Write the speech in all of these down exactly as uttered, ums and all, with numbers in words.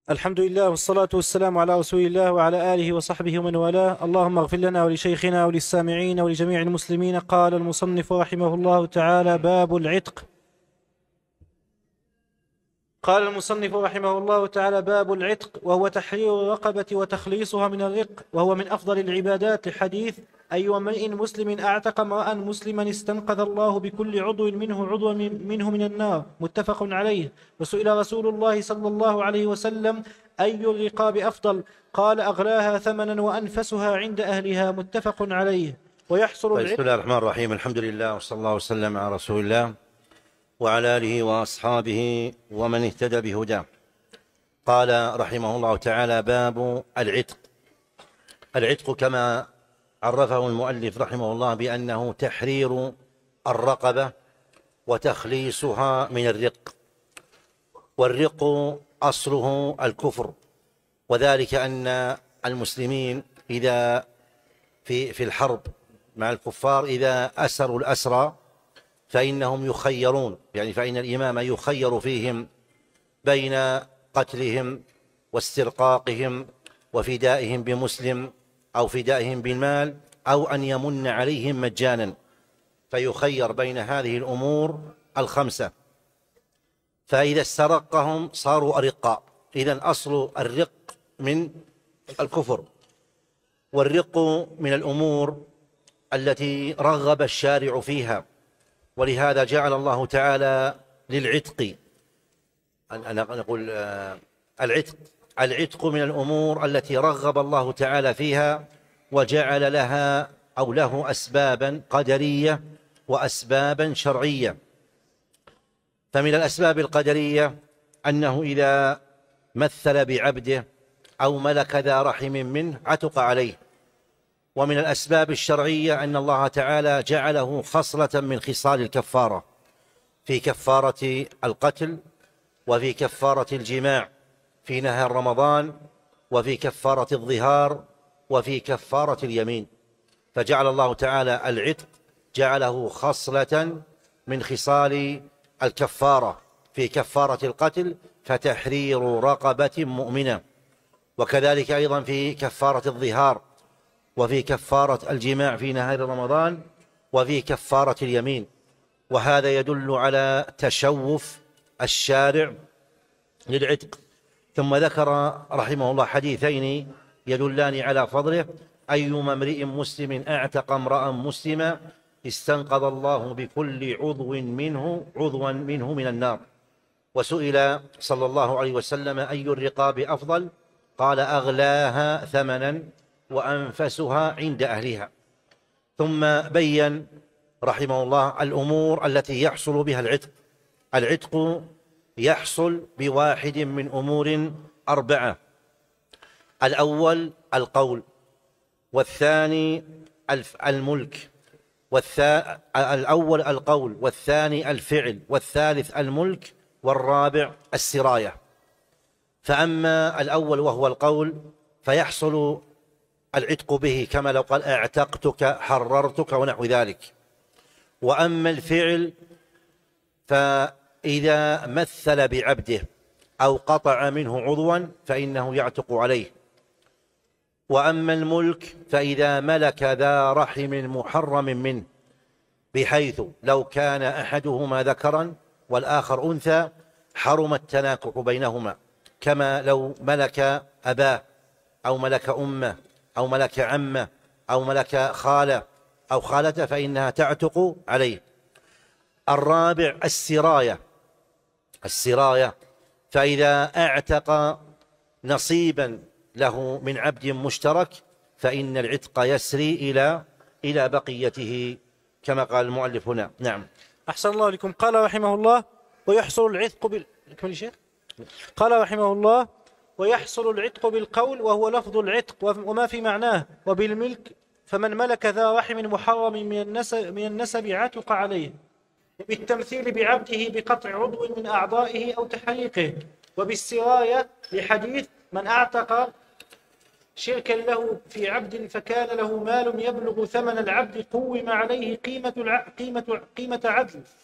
الحمد لله والصلاة والسلام على رسول الله وعلى آله وصحبه ومن والاه. اللهم اغفر لنا ولشيخنا وللسامعين ولجميع المسلمين. قال المصنف رحمه الله تعالى: باب العتق. قال المصنف رحمه الله تعالى: باب العتق، وهو تحرير الرقبة وتخليصها من الرق، وهو من أفضل العبادات، لحديث: أي امرئ مسلم أعتق امرأ مسلما استنقذ الله بكل عضو منه عضوا منه من النار، متفق عليه. وسئل رسول الله صلى الله عليه وسلم: أي الرقاب أفضل؟ قال: أغلاها ثمنا وأنفسها عند أهلها، متفق عليه. ويحصل العتق. بسم الله الرحمن الرحيم. الحمد لله وصلى الله وسلم على رسول الله وعلى آله وأصحابه ومن اهتدى بهداه. قال رحمه الله تعالى: باب العتق. العتق كما عرفه المؤلف رحمه الله بأنه تحرير الرقبة وتخليصها من الرق. والرق أصله الكفر، وذلك أن المسلمين إذا في في الحرب مع الكفار إذا أسروا الأسرى فإنهم يخيرون، يعني فإن الإمام يخير فيهم بين قتلهم واسترقاقهم وفدائهم بمسلم أو فدائهم بالمال، أو أن يمن عليهم مجانا، فيخير بين هذه الأمور الخمسة. فإذا استرقهم صاروا أرقاء. إذن أصل الرق من الكفر، والرق من الأمور التي رغب الشارع فيها، ولهذا جعل الله تعالى للعتق، أنا نقول العتق العتق من الأمور التي رغب الله تعالى فيها، وجعل لها أو له أسبابا قدرية وأسبابا شرعية. فمن الأسباب القدرية أنه إذا مثل بعبده أو ملك ذا رحم منه عتق عليه. ومن الأسباب الشرعية أن الله تعالى جعله خصلة من خصال الكفارة، في كفارة القتل، وفي كفارة الجماع في نهار رمضان، وفي كفارة الظهار، وفي كفارة اليمين. فجعل الله تعالى العتق جعله خصلة من خصال الكفارة، في كفارة القتل فتحرير رقبة مؤمنة، وكذلك أيضا في كفارة الظهار، وفي كفارة الجماع في نهار رمضان، وفي كفارة اليمين. وهذا يدل على تشوف الشارع للعتق. ثم ذكر رحمه الله حديثين يدلان على فضله: أيما امرئ مسلم أعتق امرأ مسلما استنقذ الله بكل عضو منه عضوا منه من النار. وسئل صلى الله عليه وسلم: أي الرقاب أفضل؟ قال: أغلاها ثمنا وأنفسها عند أهلها. ثم بين رحمه الله الأمور التي يحصل بها العتق. العتق يحصل بواحد من أمور أربعة: الأول القول، والثاني الملك، والثا... الأول القول، والثاني الفعل، والثالث الملك، والرابع السراية. فأما الأول وهو القول فيحصل العتق به، كما لو قال: اعتقتك، حررتك، ونحو ذلك. وأما الفعل فإذا مثل بعبده أو قطع منه عضوا فإنه يعتق عليه. وأما الملك فإذا ملك ذا رحم محرم منه، بحيث لو كان أحدهما ذكرا والآخر أنثى حرم التناكح بينهما، كما لو ملك أباه أو ملك أمه أو ملك عمه أو ملك خاله أو خالته فإنها تعتق عليه. الرابع السراية. السراية فإذا أعتق نصيبا له من عبد مشترك فإن العتق يسري إلى إلى بقيته، كما قال المؤلف هنا. نعم. أحسن الله لكم. قال رحمه الله: ويحصل العتق بال... شيخ؟ قال رحمه الله: ويحصل العتق بالقول، وهو لفظ العتق وما في معناه، وبالملك، فمن ملك ذا رحم محرم من النسب, من النسب عتق عليه، وبالتمثيل بعبده بقطع عضو من أعضائه أو تحريقه، وبالسراية لحديث: من أعتق شركا له في عبد فكان له مال يبلغ ثمن العبد قوم عليه قيمة, قيمة, قيمة عدل،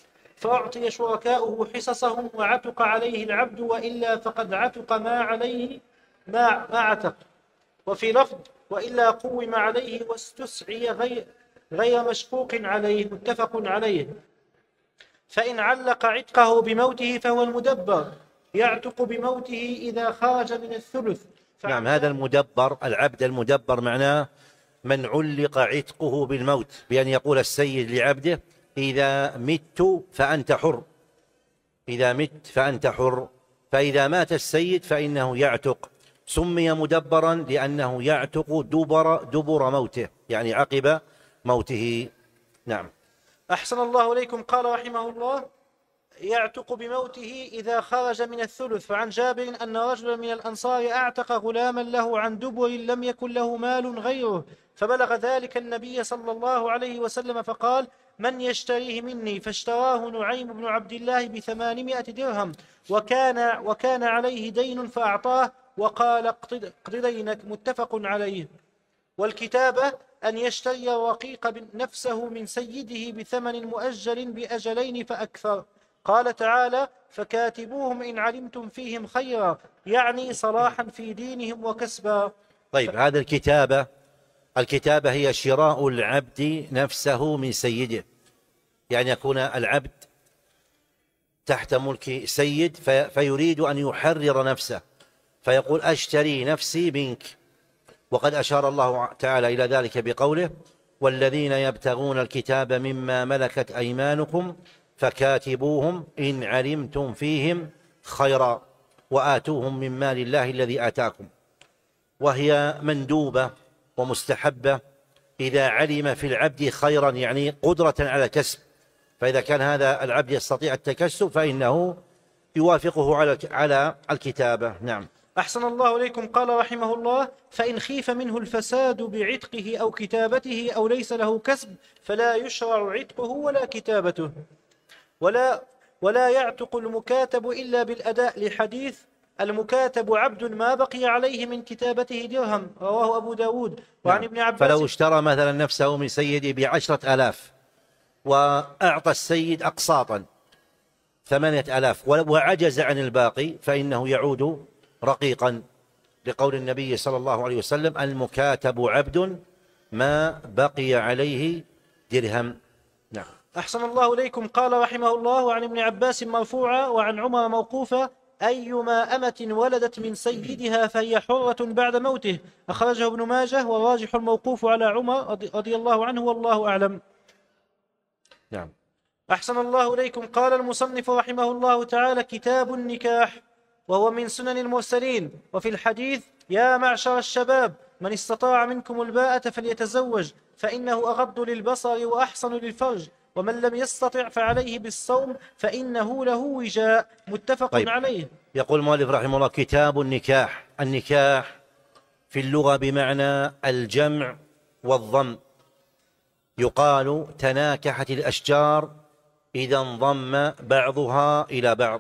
فأعطي شركاؤه حصصهم وعتق عليه العبد، وإلا فقد عتق ما عليه ما, ما عتق. وفي لفظ وإلا قوم عليه واستسعي غير, غير مشقوق عليه، متفق عليه. فإن علق عتقه بموته فهو المدبر، يعتق بموته إذا خرج من الثلث. نعم، هذا المدبر، العبد المدبر معناه من علق عتقه بالموت، بأن يقول السيد لعبده إذا مت فأنت حر، إذا مت فأنت حر. فإذا مات السيد فإنه يعتق. سمي مدبرا لأنه يعتق دبر, دبر موته، يعني عقب موته. نعم. أحسن الله إليكم. قال رحمه الله يعتق بموته إذا خرج من الثلث. فعن جابر أن رجلا من الأنصار أعتق غلاما له عن دبر لم يكن له مال غيره، فبلغ ذلك النبي صلى الله عليه وسلم فقال من يشتريه مني؟ فاشتراه نعيم بن عبد الله بثمانمائة درهم، وكان, وكان عليه دين فأعطاه وقال اقض دينك، متفق عليه. والكتابة أن يشتري الرقيق نفسه من سيده بثمن مؤجل بأجلين فأكثر. قال تعالى فكاتبوهم إن علمتم فيهم خيرا، يعني صلاحا في دينهم وكسبا. طيب ف... هذا الكتابة، الكتابة هي شراء العبد نفسه من سيده، يعني يكون العبد تحت ملك سيد في... فيريد أن يحرر نفسه، فيقول أشتري نفسي منك. وقد أشار الله تعالى إلى ذلك بقوله والذين يبتغون الكتاب مما ملكت أيمانكم فكاتبوهم إن علمتم فيهم خيرا وآتوهم من مال الله الذي آتاكم. وهي مندوبة ومستحبة إذا علم في العبد خيرا، يعني قدرة على الكسب، فإذا كان هذا العبد يستطيع التكسب فإنه يوافقه على على الكتابة. نعم. أحسن الله إليكم. قال رحمه الله فإن خيف منه الفساد بعتقه أو كتابته أو ليس له كسب فلا يشرع عتقه ولا كتابته، ولا, ولا يعتق المكاتب إلا بالأداء، لحديث المكاتب عبد ما بقي عليه من كتابته درهم، رواه أبو داود. وعن نعم. ابن عباس فلو اشترى مثلا نفسه من سيده بعشرة آلاف وأعطى السيد أقساطا ثمانية آلاف وعجز عن الباقي فإنه يعود رقيقا، لقول النبي صلى الله عليه وسلم المكاتب عبد ما بقي عليه درهم. نعم. أحسن الله إليكم. قال رحمه الله وعن ابن عباس مرفوعا وعن عمر موقوفا أيما أمة ولدت من سيدها فهي حرة بعد موته، أخرجه ابن ماجه، والراجح الموقوف على عمر رضي الله عنه والله أعلم. نعم. أحسن الله إليكم. قال المصنف رحمه الله تعالى كتاب النكاح، وهو من سنن المرسلين. وفي الحديث يا معشر الشباب من استطاع منكم الباءة فليتزوج فإنه أغض للبصر وأحصن للفرج، ومن لم يستطع فعليه بالصوم فإنه له وجاء، متفق طيب. عليه. يقول المؤلف رحمه الله كتاب النكاح. النكاح في اللغة بمعنى الجمع والضم، يقال تناكحت الأشجار إذا انضم بعضها إلى بعض.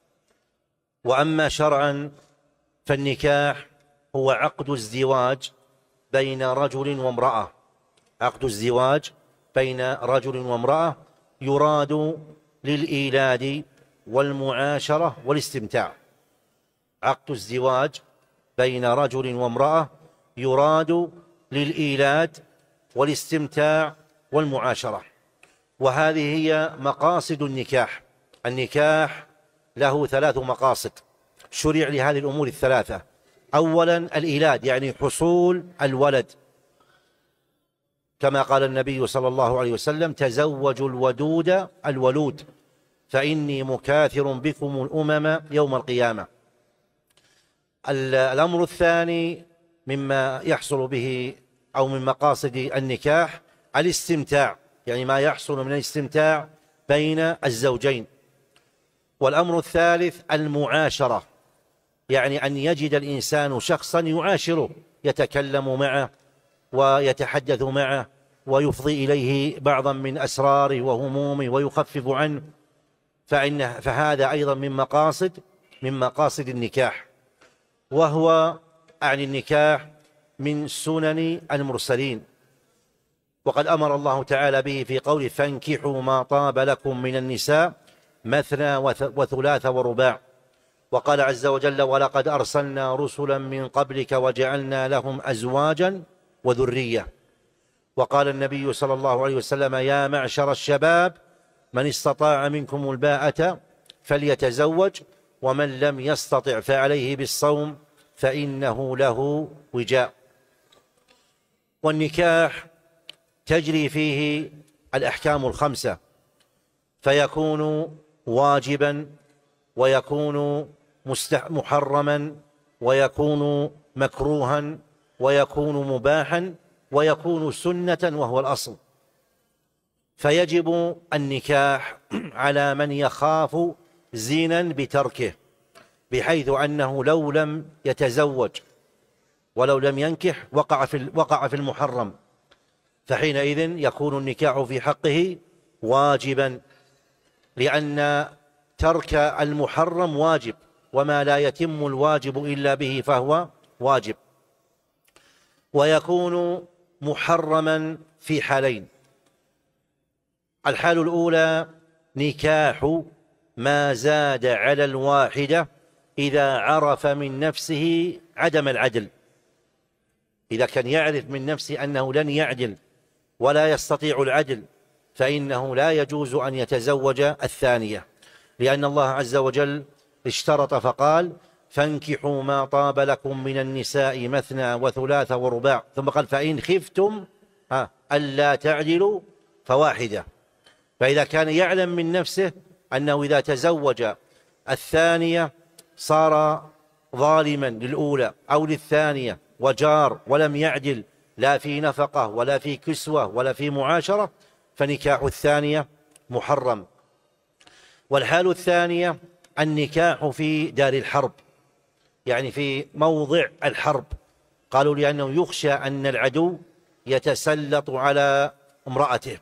وأما شرعا فالنكاح هو عقد الزواج بين رجل وامرأة، عقد الزواج بين رجل وامرأة يراد للإيلاد والمعاشرة والاستمتاع. عقد الزواج بين رجل وامرأة يراد للإيلاد والاستمتاع والمعاشرة، وهذه هي مقاصد النكاح. النكاح له ثلاث مقاصد شرع لهذه الأمور الثلاثة. أولا الإيلاد، يعني حصول الولد، كما قال النبي صلى الله عليه وسلم تزوجوا الودود الولود فإني مكاثر بكم الأمم يوم القيامة. الأمر الثاني مما يحصل به أو من مقاصد النكاح الاستمتاع، يعني ما يحصل من الاستمتاع بين الزوجين. والأمر الثالث المعاشرة، يعني أن يجد الإنسان شخصا يعاشره، يتكلم معه ويتحدث معه ويفضي إليه بعضا من أسراره وهمومه ويخفف عنه، فإن فهذا أيضا من مقاصد من مقاصد النكاح. وهو عن النكاح من سنن المرسلين، وقد أمر الله تعالى به في قوله فانكحوا ما طاب لكم من النساء مثنى وثلاث ورباع. وقال عز وجل: ولقد أرسلنا رسلا من قبلك وجعلنا لهم أزواجا وذرية. وقال النبي صلى الله عليه وسلم: يا معشر الشباب من استطاع منكم الباءة فليتزوج ومن لم يستطع فعليه بالصوم فإنه له وجاء. والنكاح تجري فيه الأحكام الخمسة، فيكون واجبا ويكون محرما ويكون مكروها ويكون مباحا ويكون سنة وهو الأصل. فيجب النكاح على من يخاف زنا بتركه، بحيث أنه لو لم يتزوج ولو لم ينكح وقع في وقع في المحرم، فحينئذ يكون النكاح في حقه واجبا، لأن ترك المحرم واجب، وما لا يتم الواجب إلا به فهو واجب. ويكون محرما في حالين: الحال الأولى نكاح ما زاد على الواحدة إذا عرف من نفسه عدم العدل، إذا كان يعرف من نفسه أنه لن يعدل ولا يستطيع العدل فإنه لا يجوز أن يتزوج الثانية، لأن الله عز وجل اشترط فقال: فانكحوا ما طاب لكم من النساء مثنى وثلاث ورباع، ثم قال: فإن خفتم ألا تعدلوا فواحدة. فإذا كان يعلم من نفسه أنه إذا تزوج الثانية صار ظالما للأولى أو للثانية وجار ولم يعدل لا في نفقة ولا في كسوة ولا في معاشرة، فنكاح الثانية محرم. والحال الثانية النكاح في دار الحرب، يعني في موضع الحرب، قالوا لأنه يخشى أن العدو يتسلط على امرأته.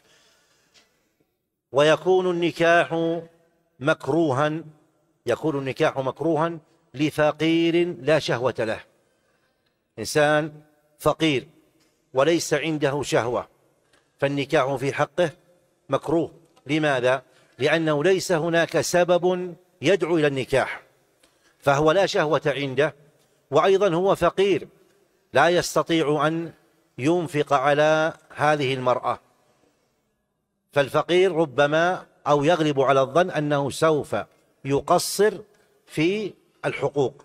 ويكون النكاح مكروها، يكون النكاح مكروها لفقير لا شهوة له، إنسان فقير وليس عنده شهوة فالنكاح في حقه مكروه. لماذا؟ لأنه ليس هناك سبب يدعو إلى النكاح، فهو لا شهوة عنده، وأيضا هو فقير لا يستطيع أن ينفق على هذه المرأة، فالفقير ربما أو يغلب على الظن أنه سوف يقصر في الحقوق.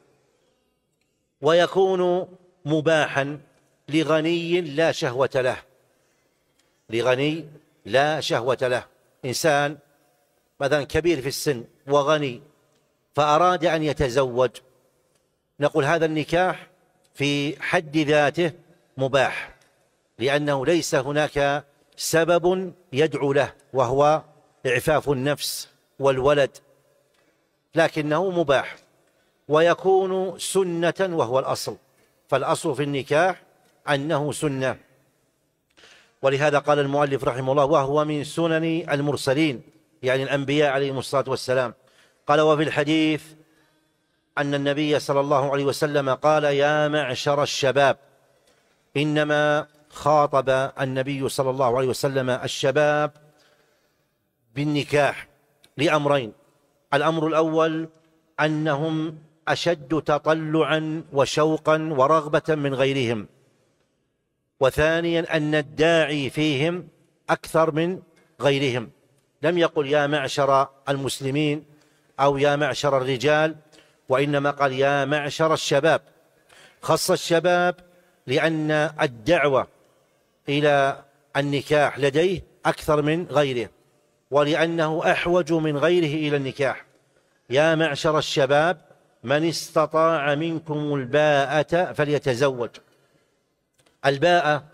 ويكون مباحا لغني لا شهوة له، لغني لا شهوة له، إنسان مثلا كبير في السن وغني فأراد أن يتزوج، نقول هذا النكاح في حد ذاته مباح، لأنه ليس هناك سبب يدعو له وهو إعفاف النفس والولد، لكنه مباح. ويكون سنة وهو الأصل، فالأصل في النكاح أنه سنة. ولهذا قال المؤلف رحمه الله: وهو من سنن المرسلين، يعني الأنبياء عليهم الصلاة والسلام. قال: وفي الحديث أن النبي صلى الله عليه وسلم قال: يا معشر الشباب. إنما خاطب النبي صلى الله عليه وسلم الشباب بالنكاح لأمرين: الأمر الأول أنهم أشد تطلعا وشوقا ورغبة من غيرهم، وثانيا أن الداعي فيهم أكثر من غيرهم. لم يقل يا معشر المسلمين أو يا معشر الرجال، وإنما قال يا معشر الشباب. خص الشباب لأن الدعوة إلى النكاح لديه أكثر من غيره، ولأنه أحوج من غيره إلى النكاح. يا معشر الشباب من استطاع منكم الباءة فليتزوج. الباءة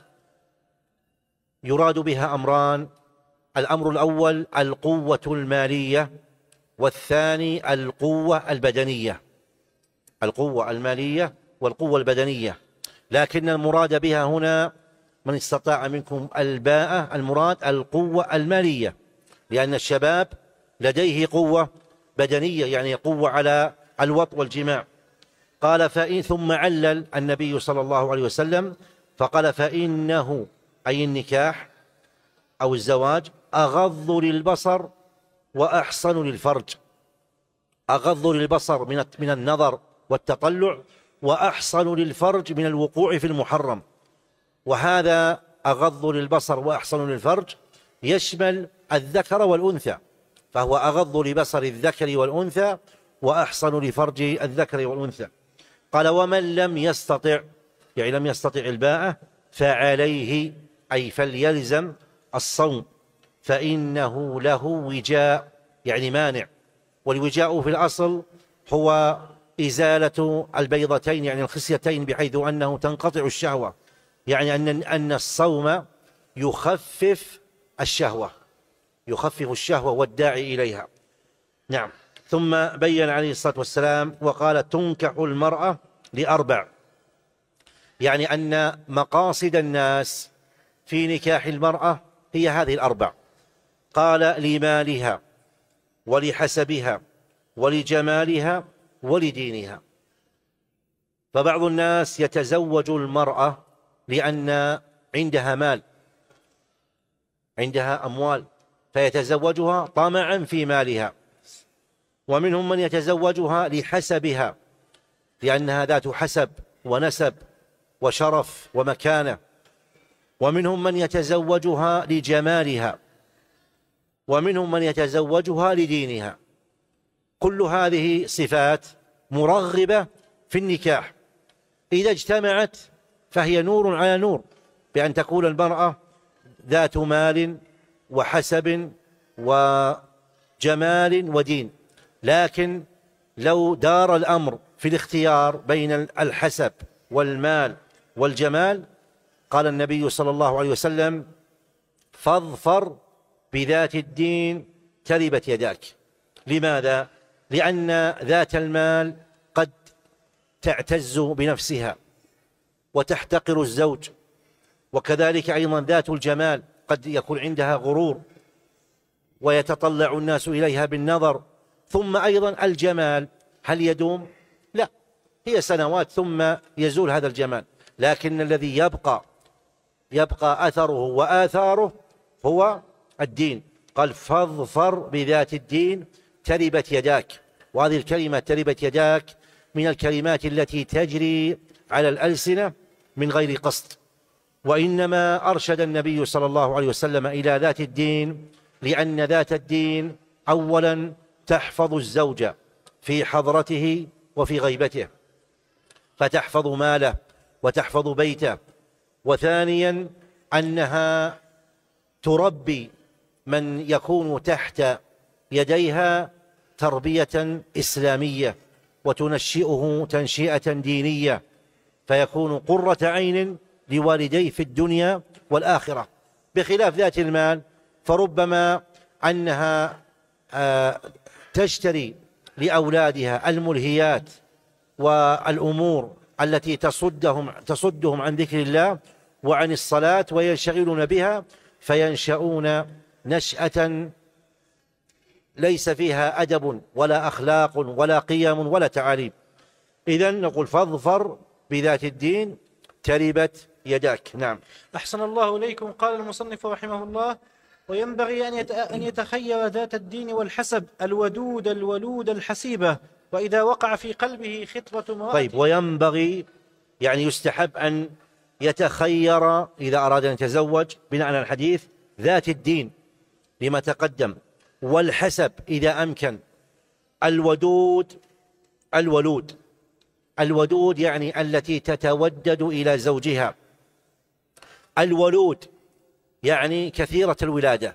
يراد بها أمران: الأمر الأول القوة المالية، والثاني القوة البدنية، القوة المالية والقوة البدنية. لكن المراد بها هنا من استطاع منكم الباءة، المراد القوة المالية، لأن الشباب لديه قوة بدنية، يعني قوة على الوط والجماع. قال: فإن ثم علل النبي صلى الله عليه وسلم فقال: فإنه أي النكاح أو الزواج أغض للبصر وأحصن للفرج، أغض للبصر من من النظر والتطلع، وأحصن للفرج من الوقوع في المحرم. وهذا أغض للبصر وأحصن للفرج يشمل الذكر والأنثى، فهو أغض لبصر الذكر والأنثى وأحصن لفرج الذكر والأنثى. قال ومن لم يستطع، يعني لم يستطع الباءة، فعليه أي فليلزم الصوم، فإنه له وجاء، يعني مانع. والوجاء في الأصل هو إزالة البيضتين، يعني الخصيتين، بحيث أنه تنقطع الشهوة، يعني أن أن الصوم يخفف الشهوة، يخفف الشهوة والداعي إليها. نعم. ثم بين عليه الصلاة والسلام وقال تنكح المرأة لأربع، يعني أن مقاصد الناس في نكاح المرأة هي هذه الأربع. قال لمالها ولحسبها ولجمالها ولدينها. فبعض الناس يتزوج المرأة لأن عندها مال، عندها أموال، فيتزوجها طمعا في مالها. ومنهم من يتزوجها لحسبها، لأنها ذات حسب ونسب وشرف ومكانة. ومنهم من يتزوجها لجمالها، ومنهم من يتزوجها لدينها. كل هذه صفات مرغبة في النكاح، إذا اجتمعت فهي نور على نور، بأن تكون المرأة ذات مال وحسب وجمال ودين. لكن لو دار الأمر في الاختيار بين الحسب والمال والجمال، قال النبي صلى الله عليه وسلم فاظفر بذات الدين تربت يداك. لماذا؟ لأن ذات المال قد تعتز بنفسها وتحتقر الزوج، وكذلك أيضا ذات الجمال قد يكون عندها غرور ويتطلع الناس إليها بالنظر. ثم أيضا الجمال هل يدوم؟ لا، هي سنوات ثم يزول هذا الجمال. لكن الذي يبقى يبقى أثره وآثاره هو الدين. قال فاظفر بذات الدين تربت يداك. وهذه الكلمة تربت يداك من الكلمات التي تجري على الألسنة من غير قصد، وإنما أرشد النبي صلى الله عليه وسلم إلى ذات الدين، لأن ذات الدين أولا تحفظ الزوج في حضرته وفي غيبته، فتحفظ ماله وتحفظ بيته. وثانيا أنها تربي من يكون تحت يديها تربية إسلامية، وتنشئه تنشئة دينية، فيكون قرة عين لوالديه في الدنيا والآخرة. بخلاف ذات المال، فربما أنها تشتري لأولادها الملهيات والأمور التي تصدهم تصدهم عن ذكر الله وعن الصلاة، وينشغلون بها، فينشأون نشأة ليس فيها أدب ولا أخلاق ولا قيم ولا تعاليم. إذن نقول فاظفر بذات الدين تربت يداك. نعم. أحسن الله إليكم. قال المصنف رحمه الله وينبغي أن يتخير ذات الدين والحسب الودود الولود الحسيبة، وإذا وقع في قلبه خطبة امرأة. طيب، وينبغي يعني يستحب أن يتخير إذا أراد أن يتزوج بناء على الحديث ذات الدين لما تقدم، والحسب إذا أمكن، الودود الولود الودود يعني التي تتودد إلى زوجها، الولود يعني كثيرة الولادة.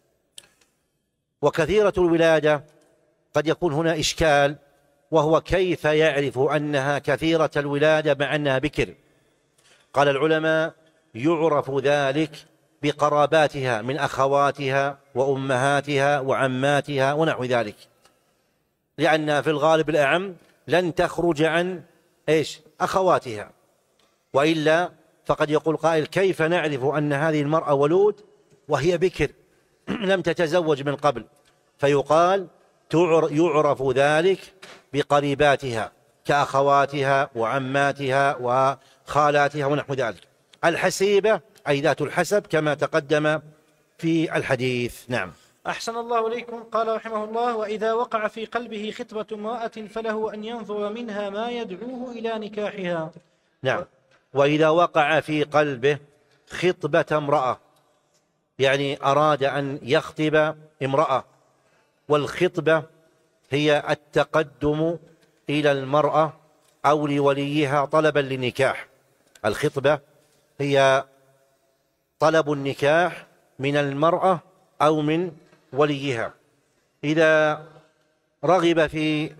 وكثيرة الولادة قد يكون هنا إشكال، وهو كيف يعرف أنها كثيرة الولادة مع أنها بكر؟ قال العلماء يعرف ذلك بقراباتها من أخواتها وأمهاتها وعماتها ونحو ذلك، لأنها في الغالب الأعم لن تخرج عن إيش؟ أخواتها. وإلا فقد يقول قائل كيف نعرف أن هذه المرأة ولود وهي بكر لم تتزوج من قبل؟ فيقال يعرف ذلك بقريباتها كأخواتها وعماتها وخالاتها ونحو ذلك. الحسيبة أي ذات الحسب كما تقدم في الحديث. نعم. أحسن الله إليكم. قال رحمه الله: وإذا وقع في قلبه خطبة امرأة فله أن ينظر منها ما يدعوه إلى نكاحها. نعم. وإذا وقع في قلبه خطبة امرأة، يعني أراد أن يخطب امرأة، والخطبة هي التقدم إلى المرأة أو لوليها طلبا للنكاح. الخطبة هي طلب النكاح من المرأة أو من وليها. إذا رغب في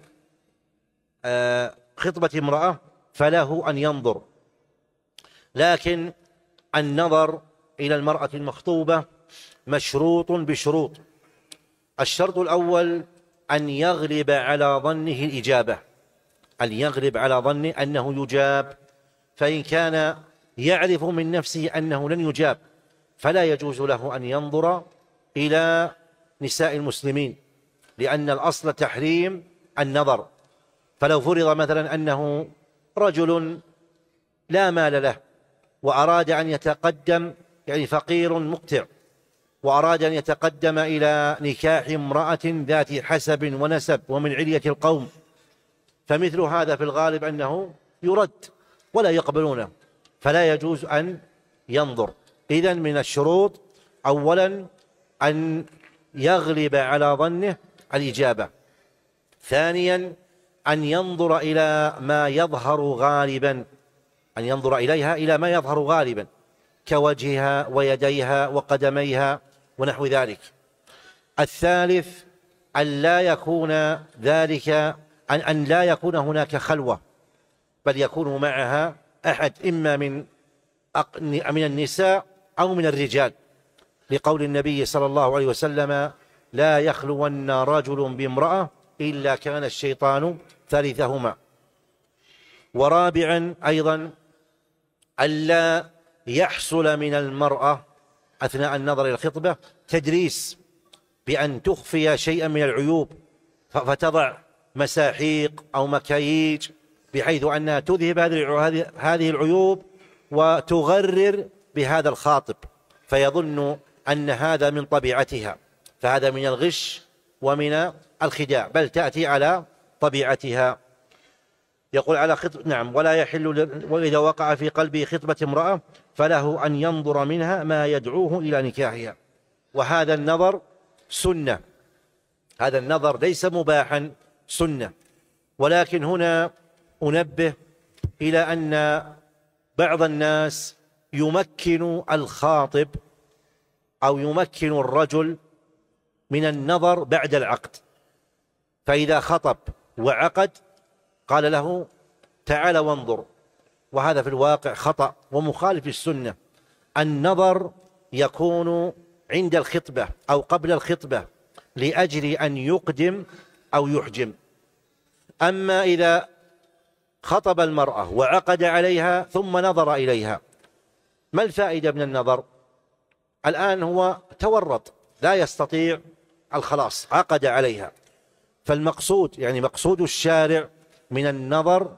خطبة امرأة فله أن ينظر، لكن النظر إلى المرأة المخطوبة مشروط بشروط. الشرط الأول أن يغلب على ظنه الإجابة، أن يغلب على ظنه أنه يجاب، فإن كان يعرف من نفسه أنه لن يجاب فلا يجوز له أن ينظر إلى نساء المسلمين، لأن الأصل تحريم النظر. فلو فرض مثلا أنه رجل لا مال له وأراد أن يتقدم، يعني فقير مقتع، وأراد أن يتقدم إلى نكاح امرأة ذات حسب ونسب ومن علية القوم، فمثل هذا في الغالب أنه يرد ولا يقبلونه، فلا يجوز أن ينظر. إذن من الشروط أولا أن يغلب على ظنه الإجابة. ثانيا أن ينظر إلى ما يظهر غالبا، أن ينظر إليها إلى ما يظهر غالبا كوجهها ويديها وقدميها ونحو ذلك. الثالث أن لا يكون ذلك أن, أن لا يكون هناك خلوة، بل يكون معها أحد إما من من النساء أو من الرجال، لقول النبي صلى الله عليه وسلم: لا يخلون رجل بامرأة إلا كان الشيطان ثالثهما. ورابعا أيضا ألا يحصل من المرأة أثناء النظر إلى الخطبة تدريس، بأن تخفي شيئا من العيوب فتضع مساحيق أو مكاييج بحيث أنها تذهب هذه العيوب وتغرر بهذا الخاطب فيظن أن هذا من طبيعتها، فهذا من الغش ومن الخداع، بل تأتي على طبيعتها. يقول على خطب نعم ولا يحل. وإذا وقع في قلبه خطبة امرأة فله أن ينظر منها ما يدعوه إلى نكاحها. وهذا النظر سنة، هذا النظر ليس مباحا، سنة. ولكن هنا أنبه إلى أن بعض الناس يمكن الخاطب أو يمكن الرجل من النظر بعد العقد، فإذا خطب وعقد قال له تعال وانظر، وهذا في الواقع خطأ ومخالف السنة. النظر يكون عند الخطبة أو قبل الخطبة لأجل أن يقدم أو يحجم. أما إذا خطب المرأة وعقد عليها ثم نظر إليها، ما الفائدة من النظر؟ الآن هو تورط لا يستطيع الخلاص، عقد عليها. فالمقصود يعني مقصود الشارع من النظر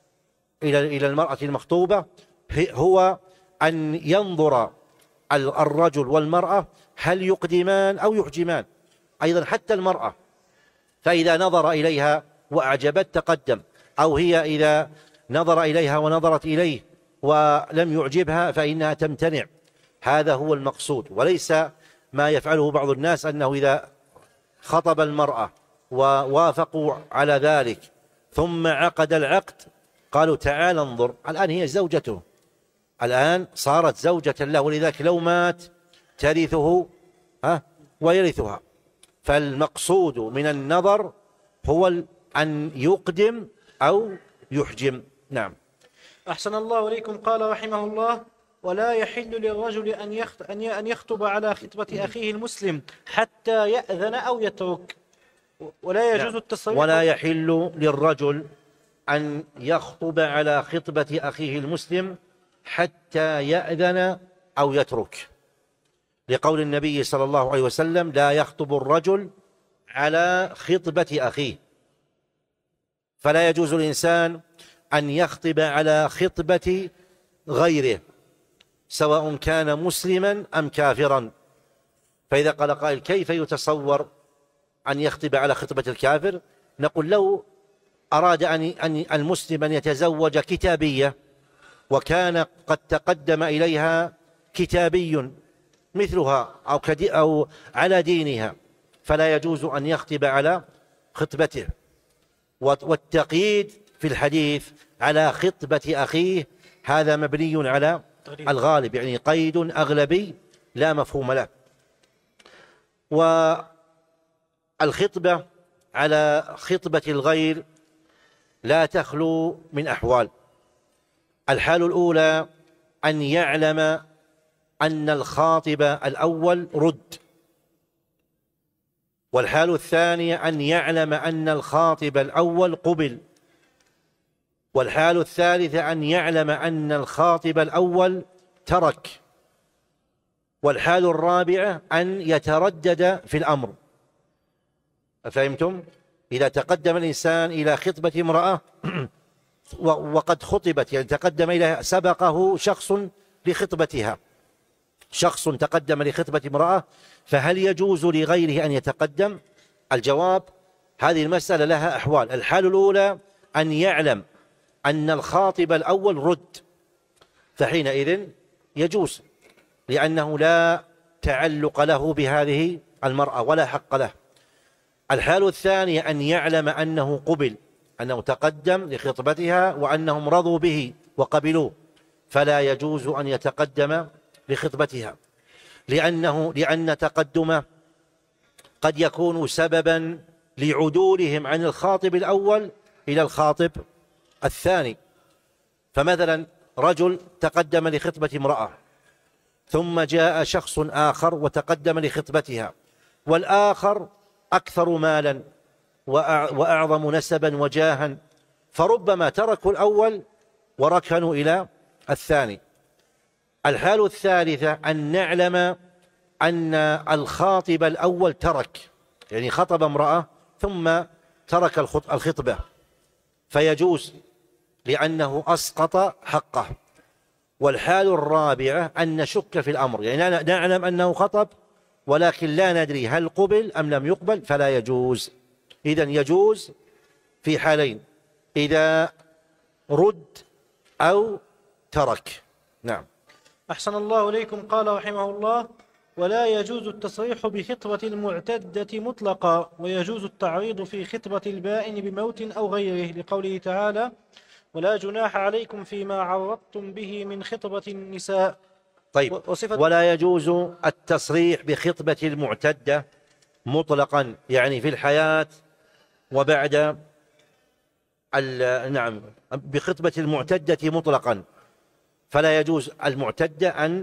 إلى إلى المرأة المخطوبة هو أن ينظر الرجل والمرأة هل يقدمان أو يحجمان. أيضا حتى المرأة، فإذا نظر إليها وأعجبت تقدم، أو هي إذا نظر إليها ونظرت إليه ولم يعجبها فإنها تمتنع. هذا هو المقصود، وليس ما يفعله بعض الناس أنه إذا خطب المرأة ووافقوا على ذلك ثم عقد العقد قالوا تعال انظر. الآن هي زوجته، الآن صارت زوجة له، ولذلك لو مات ترثه ها ويرثها. فالمقصود من النظر هو أن يقدم أو يحجم. نعم. أحسن الله إليكم. قال رحمه الله: ولا يحل للرجل أن يخطب على خطبة أخيه المسلم حتى يأذن أو يترك، ولا يجوز التصريح. ولا يحل للرجل أن يخطب على خطبة أخيه المسلم حتى يأذن أو يترك، لقول النبي صلى الله عليه وسلم: لا يخطب الرجل على خطبة أخيه. فلا يجوز الإنسان أن يخطب على خطبة غيره سواء كان مسلما أم كافرا. فإذا قال قائل كيف يتصور أن يخطب على خطبة الكافر؟ نقول لو أراد أن المسلم أن يتزوج كتابية وكان قد تقدم إليها كتابي مثلها أو, أو على دينها فلا يجوز أن يخطب على خطبته. والتقييد في الحديث على خطبة أخيه هذا مبني على الغالب، يعني قيد أغلبي لا مفهوم له. والخطبة على خطبة الغير لا تخلو من أحوال. الحال الأولى أن يعلم أن الخاطب الأول رد، والحال الثانية أن يعلم أن الخاطب الأول قبل، والحال الثالثة أن يعلم أن الخاطب الأول ترك، والحال الرابعة أن يتردد في الأمر. أفهمتم؟ إذا تقدم الإنسان إلى خطبة امرأة وقد خطبت، يعني تقدم إلى سبقه شخص لخطبتها، شخص تقدم لخطبة امرأة، فهل يجوز لغيره أن يتقدم؟ الجواب هذه المسألة لها أحوال. الحال الأولى أن يعلم أن الخاطب الأول رد، فحينئذ يجوز لأنه لا تعلق له بهذه المرأة ولا حق له. الحال الثانية أن يعلم أنه قبل، أنه تقدم لخطبتها وأنهم رضوا به وقبلوه، فلا يجوز أن يتقدم لخطبتها، لأنه لأن تقدمه قد يكون سببا لعدولهم عن الخاطب الأول إلى الخاطب الثاني. فمثلا رجل تقدم لخطبة امرأة ثم جاء شخص آخر وتقدم لخطبتها، والآخر أكثر مالا وأعظم نسبا وجاها، فربما تركوا الأول وركنوا إلى الثاني. الحال الثالثة أن نعلم أن الخاطب الأول ترك، يعني خطب امرأة ثم ترك الخطبة، فيجوز لأنه أسقط حقه. والحال الرابعة أن نشك في الأمر، يعني نعلم أنه خطب ولكن لا ندري هل قبل أم لم يقبل، فلا يجوز. إذن يجوز في حالين: إذا رد أو ترك. نعم. أحسن الله إليكم. قال رحمه الله: ولا يجوز التصريح بخطبة المعتدة مطلقا، ويجوز التعريض في خطبة البائن بموت أو غيره، لقوله تعالى: ولا جناح عليكم فيما عرضتم به من خطبة النساء. طيب، ولا يجوز التصريح بخطبة المعتدة مطلقا، يعني في الحياة وبعد نعم بخطبة المعتدة مطلقا، فلا يجوز المعتدة أن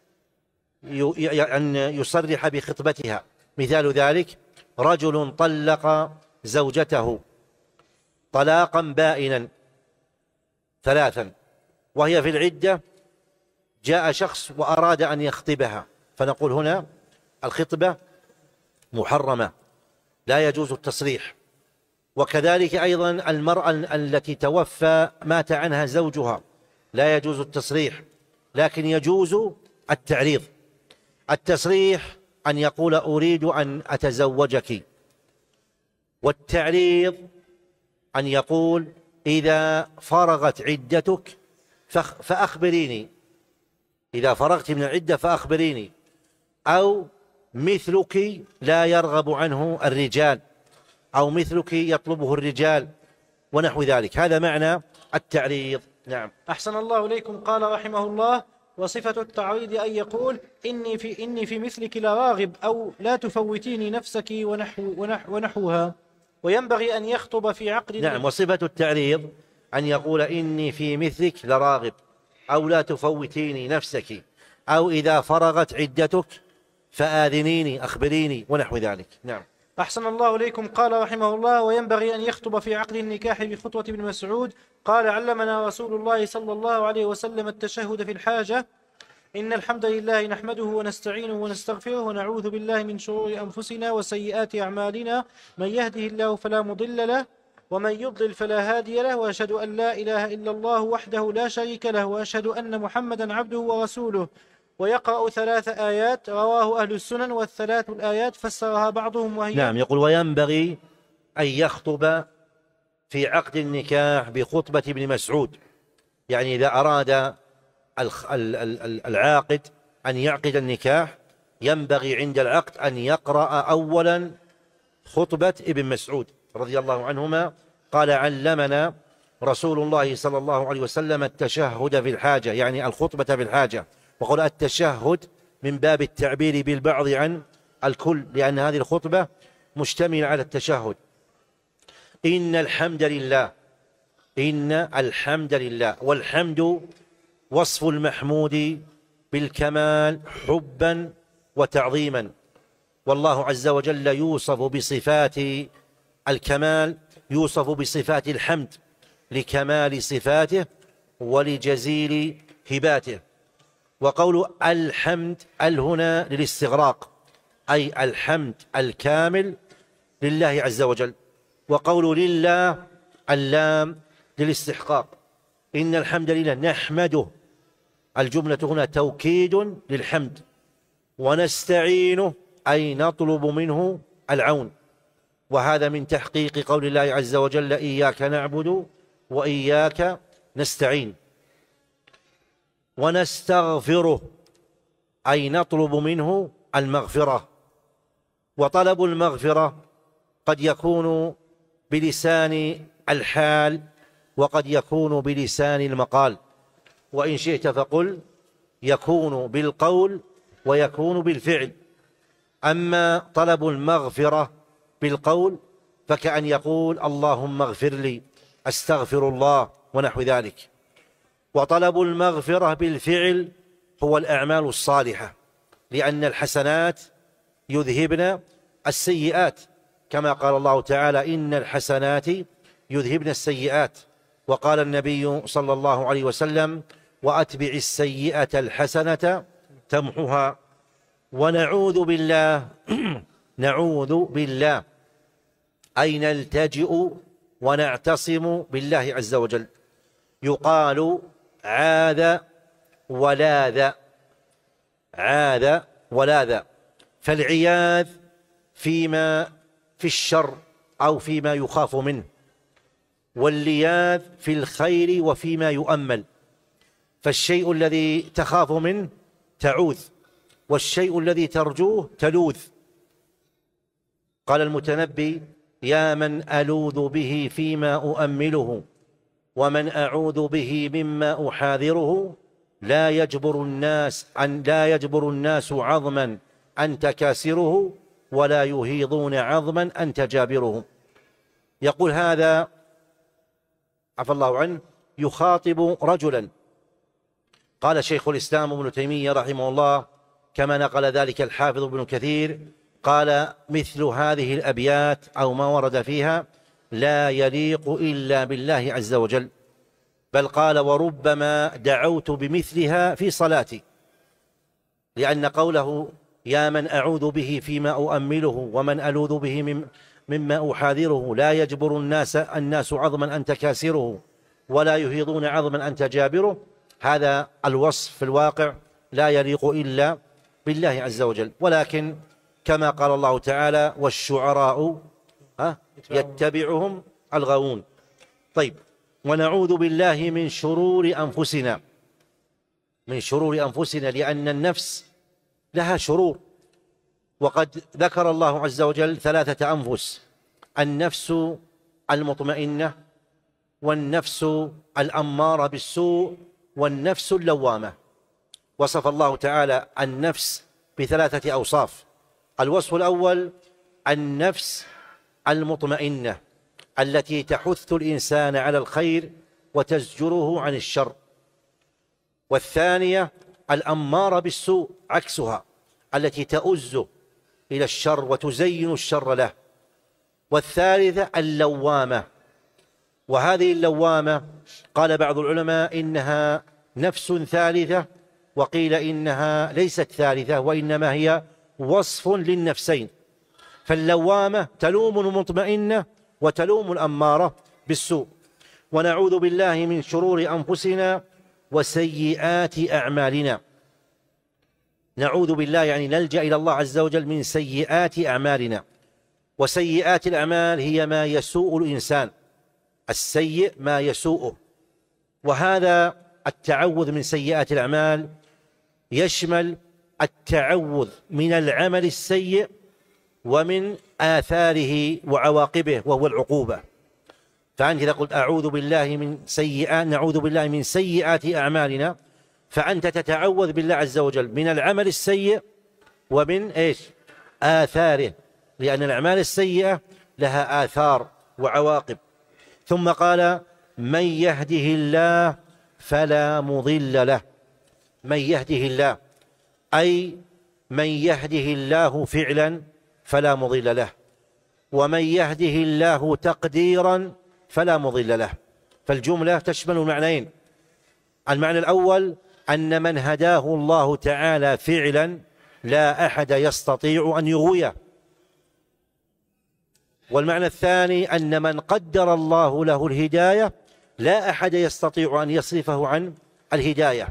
أن يصرح بخطبتها. مثال ذلك: رجل طلق زوجته طلاقا بائنا ثلاثا وهي في العدة، جاء شخص وأراد أن يخطبها، فنقول هنا الخطبة محرمة لا يجوز التصريح. وكذلك أيضا المرأة التي توفى مات عنها زوجها لا يجوز التصريح، لكن يجوز التعريض. التصريح أن يقول: أريد أن أتزوجك، والتعريض أن يقول: إذا فرغت عدتك فأخبريني، إذا فرغت من العدة فأخبريني، أو مثلك لا يرغب عنه الرجال، أو مثلك يطلبه الرجال، ونحو ذلك. هذا معنى التعريض. نعم. أحسن الله إليكم. قال رحمه الله: وصفة التعريض أن يقول: إني في, إني في مثلك لراغب، أو لا تفوتيني نفسك، ونحو ونحو ونحوها. وينبغي أن يخطب في عقد. نعم. وصفة التعريض أن يقول: إني في مثلك لراغب، أو لا تفوتيني نفسك، أو إذا فرغت عدتك فآذنيني أخبريني، ونحو ذلك. نعم. أحسن الله إليكم. قال رحمه الله: وينبغي أن يخطب في عقد النكاح بخطوة ابن مسعود قال: علمنا رسول الله صلى الله عليه وسلم التشهد في الحاجة: إن الحمد لله نحمده ونستعينه ونستغفره ونعوذ بالله من شرور أنفسنا وسيئات أعمالنا، من يهده الله فلا مضل له ومن يضلل فلا هادي له، وأشهد أن لا إله إلا الله وحده لا شريك له، وأشهد أن محمدا عبده ورسوله. ويقرأ ثلاث آيات، رواه أهل السنن. والثلاث الآيات فسرها بعضهم وهي نعم. يقول وينبغي أن يخطب في عقد النكاح بخطبة ابن مسعود، يعني إذا أراد العاقد أن يعقد النكاح ينبغي عند العقد أن يقرأ أولا خطبة ابن مسعود رضي الله عنهما. قال علمنا رسول الله صلى الله عليه وسلم التشهد في الحاجة، يعني الخطبة في الحاجة. وقال التشهد من باب التعبير بالبعض عن الكل، لأن هذه الخطبة مشتملة على التشهد. إن الحمد لله، إن الحمد لله، والحمد وصف المحمود بالكمال حبا وتعظيما، والله عز وجل يوصف بصفات الكمال، يوصف بصفات الحمد لكمال صفاته ولجزيل هباته. وقول الحمد ال هنا للاستغراق، أي الحمد الكامل لله عز وجل. وقول لله اللام للاستحقاق. إن الحمد لله نحمده، الجملة هنا توكيد للحمد. ونستعينه أي نطلب منه العون، وهذا من تحقيق قول الله عز وجل إياك نعبد وإياك نستعين. ونستغفره أي نطلب منه المغفرة. وطلب المغفرة قد يكون بلسان الحال وقد يكون بلسان المقال، وإن شئت فقل يكون بالقول ويكون بالفعل. أما طلب المغفرة بالقول فكأن يقول اللهم اغفر لي، أستغفر الله، ونحو ذلك. وطلب المغفرة بالفعل هو الأعمال الصالحة، لأن الحسنات يذهبن السيئات، كما قال الله تعالى إن الحسنات يذهبن السيئات. وقال النبي صلى الله عليه وسلم وأتبع السيئة الحسنة تمحها. ونعوذ بالله نعوذ بالله أي نلتجئ ونعتصم بالله عز وجل. يقال عاذ ولاذ، عاذ ولاذ، فالعياذ فيما في الشر أو فيما يخاف منه، واللياذ في الخير وفيما يؤمل. فالشيء الذي تخاف منه تعوذ، والشيء الذي ترجوه تلوذ. قال المتنبي يا من ألوذ به فيما أؤمله، ومن أعوذ به مما أحاذره، لا يجبر الناس أن لا يجبر الناس عظما أنت كاسره، ولا يهيضون عظما أنت جابره. يقول هذا عفى الله عنه يخاطب رجلا. قال شيخ الإسلام ابن تيمية رحمه الله كما نقل ذلك الحافظ ابن كثير، قال مثل هذه الأبيات أو ما ورد فيها لا يليق إلا بالله عز وجل، بل قال وربما دعوت بمثلها في صلاتي، لأن قوله يا من أعوذ به فيما أؤمله ومن ألوذ به مما أحاذره، لا يجبر الناس الناس عظما أنت كاسره، ولا يهيضون عظما أنت جابره. هذا الوصف في الواقع لا يليق إلا بالله عز وجل. ولكن كما قال الله تعالى والشعراء يتبعهم الغاوون. طيب، ونعوذ بالله من شرور أنفسنا، من شرور أنفسنا، لأن النفس لها شرور، وقد ذكر الله عز وجل ثلاثة أنفس: النفس المطمئنة، والنفس الأمارة بالسوء، والنفس اللوامة. وصف الله تعالى النفس بثلاثة أوصاف. الوصف الأول النفس المطمئنة التي تحث الإنسان على الخير وتزجره عن الشر، والثانية الأمارة بالسوء عكسها التي تؤزه إلى الشر وتزين الشر له، والثالثة اللوامة. وهذه اللوامة قال بعض العلماء إنها نفس ثالثة، وقيل إنها ليست ثالثة وإنما هي وصف للنفسين. فاللوامة تلوم المطمئنة وتلوم الأمارة بالسوء. ونعوذ بالله من شرور أنفسنا وسيئات أعمالنا. نعوذ بالله يعني نلجأ إلى الله عز وجل من سيئات أعمالنا. وسيئات الأعمال هي ما يسوء الإنسان، السيء ما يسوءه. وهذا التعوذ من سيئات الأعمال يشمل التعوذ من العمل السيء ومن آثاره وعواقبه وهو العقوبة. فأنت إذا قلت أعوذ بالله من سيئات نعوذ بالله من سيئات أعمالنا، فأنت تتعوذ بالله عز وجل من العمل السيء ومن إيش؟ آثاره، لأن الأعمال السيئة لها آثار وعواقب. ثم قال من يهده الله فلا مضل له. من يهده الله أي من يهده الله فعلا فلا مضل له، ومن يهده الله تقديرا فلا مضل له. فالجملة تشمل المعنيين. المعنى الأول أن من هداه الله تعالى فعلا لا أحد يستطيع أن يغويه. والمعنى الثاني أن من قدر الله له الهداية لا أحد يستطيع أن يصرفه عن الهداية.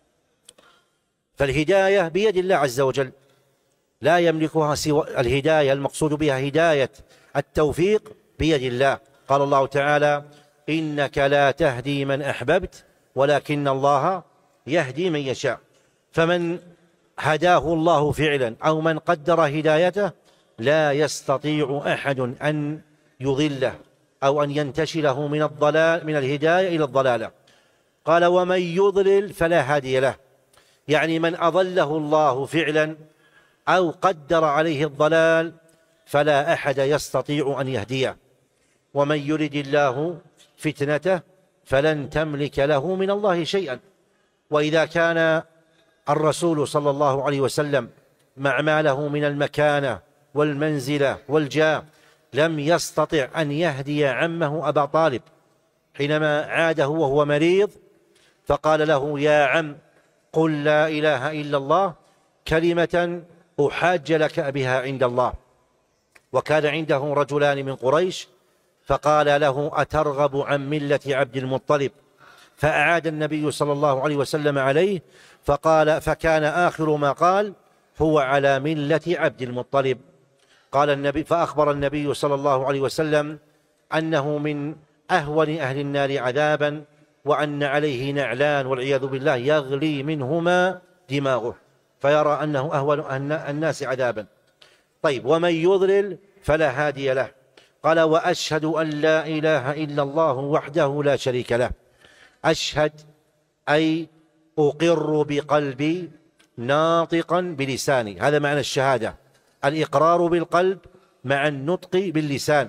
فالهداية بيد الله عز وجل، لا يملكها سوى الهداية، المقصود بها هداية التوفيق بيد الله. قال الله تعالى إنك لا تهدي من أحببت ولكن الله يهدي من يشاء. فمن هداه الله فعلا أو من قدر هدايته لا يستطيع أحد أن يضله أو أن ينتشله من الضلال من الهداية إلى الضلالة. قال ومن يضلل فلا هادي له، يعني من أضله الله فعلا أو قدر عليه الضلال فلا أحد يستطيع أن يهديه. ومن يرد الله فتنته فلن تملك له من الله شيئا. وإذا كان الرسول صلى الله عليه وسلم مع ما له من المكانة والمنزلة والجاه لم يستطع أن يهدي عمه أبا طالب حينما عاده وهو مريض، فقال له يا عم قل لا إله إلا الله كلمة أحاج لك بها عند الله. وكان عنده رجلان من قريش فقال له أترغب عن ملة عبد المطلب؟ فأعاد النبي صلى الله عليه وسلم عليه فقال فكان آخر ما قال هو على ملة عبد المطلب. قال النبي فأخبر النبي صلى الله عليه وسلم أنه من أهون أهل النار عذابا وأن عليه نعلان والعياذ بالله يغلي منهما دماغه، فيرى أنه أهون الناس عذابا. طيب ومن يضلل فلا هادي له. قال وأشهد أن لا إله إلا الله وحده لا شريك له. أشهد أي أقر بقلبي ناطقا بلساني، هذا معنى الشهادة، الإقرار بالقلب مع النطق باللسان.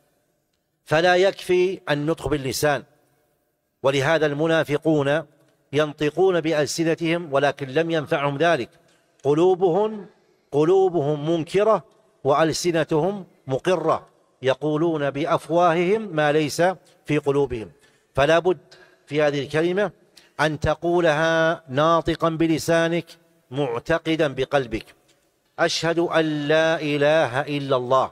فلا يكفي النطق باللسان، ولهذا المنافقون ينطقون بألسنتهم ولكن لم ينفعهم ذلك، قلوبهم قلوبهم منكرة وألسنتهم مقرة، يقولون بأفواههم ما ليس في قلوبهم. فلا بد في هذه الكلمة أن تقولها ناطقا بلسانك معتقدا بقلبك. أشهد أن لا إله إلا الله،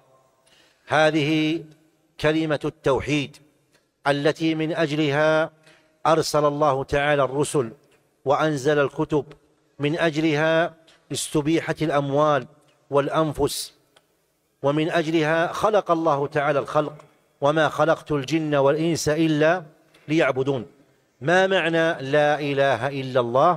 هذه كلمة التوحيد التي من أجلها أرسل الله تعالى الرسل وأنزل الكتب، من أجلها استبيحت الأموال والأنفس، ومن أجلها خلق الله تعالى الخلق، وما خلقت الجن والإنس إلا ليعبدون. ما معنى لا إله إلا الله؟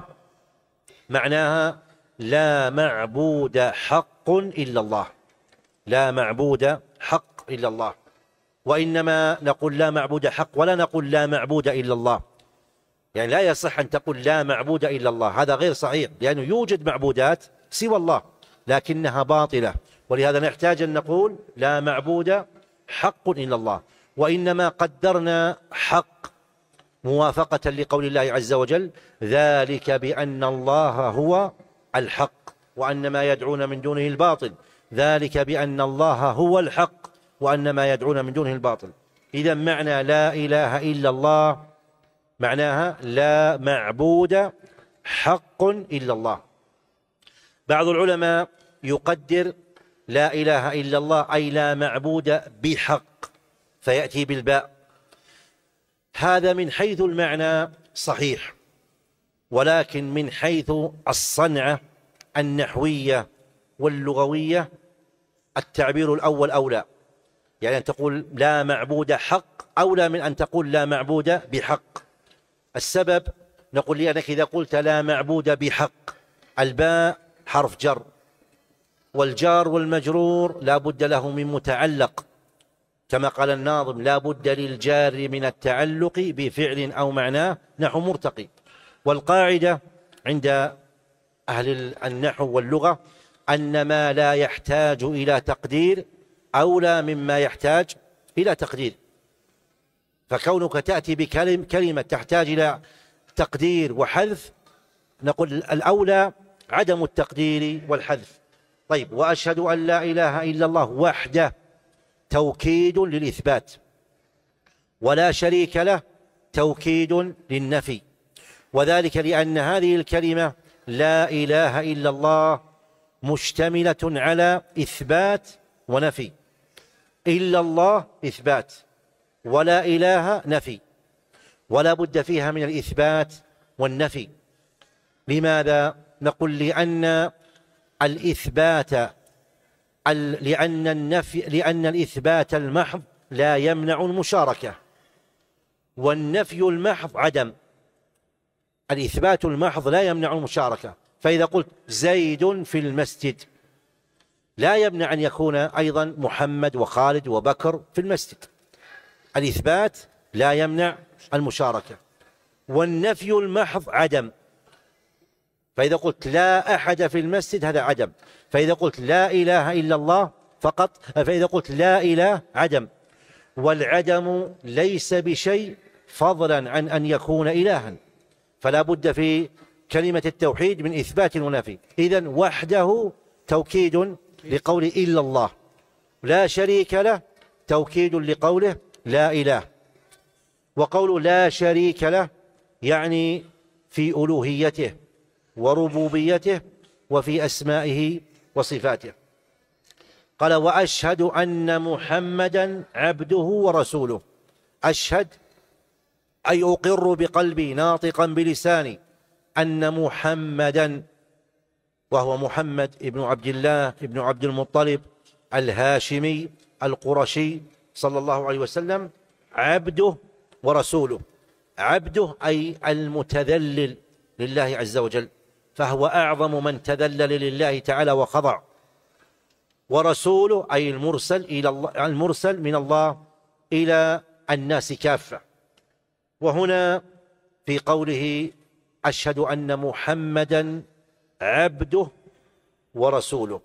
معناها لا معبود حق إلا الله، لا معبود حق إلا الله. وإنما نقول لا معبود حق ولا نقول لا معبود إلا الله، يعني لا يصح أن تقول لا معبود إلا الله، هذا غير صحيح، لأنه يوجد معبودات سوى الله لكنها باطلة، ولهذا نحتاج أن نقول لا معبود حق إلا الله. وإنما قدرنا حق موافقة لقول الله عز وجل ذلك بأن الله هو الحق وأن ما يدعون من دونه الباطل، ذلك بأن الله هو الحق وأن ما يدعون من دونه الباطل. إذا معنى لا إله إلا الله معناها لا معبود حق إلا الله. بعض العلماء يقدر لا إله إلا الله أي لا معبود بحق فيأتي بالباء، هذا من حيث المعنى صحيح، ولكن من حيث الصنعة النحوية واللغوية التعبير الأول أولى، يعني أن تقول لا معبود حق أولى من أن تقول لا معبود بحق. السبب نقول لأنك إذا قلت لا معبود بحق الباء حرف جر، والجار والمجرور لا بد له من متعلق، كما قال الناظم لا بد للجار من التعلق بفعل أو معناه نحو مرتقي. والقاعدة عند أهل النحو واللغة أن ما لا يحتاج إلى تقدير أولى مما يحتاج إلى تقدير، فكونك تأتي بكلمة تحتاج إلى تقدير وحذف نقول الأولى عدم التقدير والحذف. طيب، وأشهد أن لا إله إلا الله وحده توكيد للإثبات، ولا شريك له توكيد للنفي، وذلك لأن هذه الكلمة لا إله إلا الله مشتملة على إثبات ونفي. إلا الله إثبات، ولا إله نفي، ولا بد فيها من الإثبات والنفي. لماذا؟ نقول لأن الإثبات لأن النفي لأن الإثبات المحض لا يمنع المشاركة، والنفي المحض عدم. الإثبات المحض لا يمنع المشاركة، فإذا قلت زيد في المسجد لا يمنع أن يكون أيضا محمد وخالد وبكر في المسجد. الإثبات لا يمنع المشاركة، والنفي المحض عدم. فإذا قلت لا أحد في المسجد هذا عدم، فإذا قلت لا إله إلا الله فقط، فإذا قلت لا إله عدم، والعدم ليس بشيء فضلا عن أن يكون إلها، فلا بد في كلمة التوحيد من إثبات ونفي. إذن وحده توكيد لقول إلا الله، لا شريك له توكيد لقوله لا إله. وقول لا شريك له يعني في ألوهيته وربوبيته وفي أسمائه وصفاته. قال وأشهد أن محمدا عبده ورسوله. أشهد أي أقر بقلبي ناطقا بلساني أن محمدا، وهو محمد ابن عبد الله ابن عبد المطلب الهاشمي القرشي صلى الله عليه وسلم، عبده ورسوله. عبده أي المتذلل لله عز وجل، فهو أعظم من تذلل لله تعالى وخضع. ورسوله أي المرسل إلى الله، المرسل من الله إلى الناس كافة. وهنا في قوله أشهد أن محمدا عبده ورسوله